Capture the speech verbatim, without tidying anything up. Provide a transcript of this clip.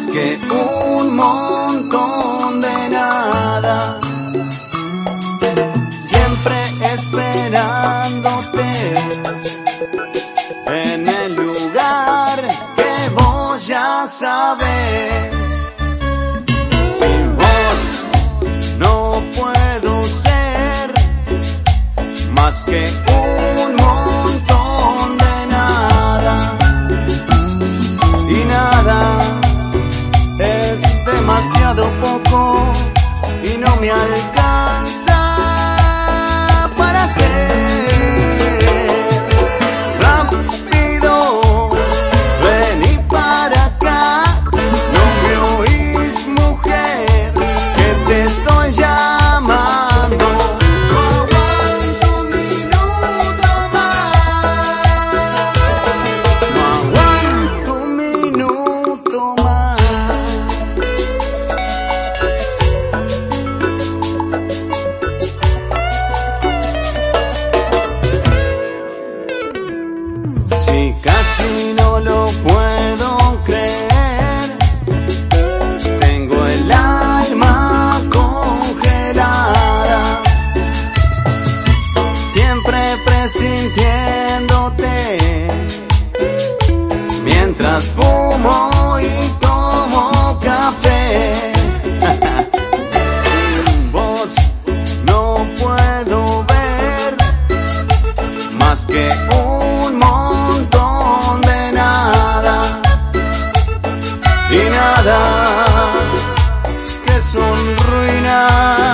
que un montón de nada, siempre esperándote en el lugar que vos ya sabes. Sin vos no puedo ser más que un montón de nada, y nada es demasiado poco y no me alcanza para ser. Rápido, vení para acá, no me oís, mujer, que te estoy llamando. No aguanto un minuto más, no aguanto un minuto más. Si casi no lo puedo creer, tengo el alma congelada, siempre presintiéndote, mientras fumo y tomo café. Sin vos no puedo ver más que un montón de nada, y nada que son ruinas.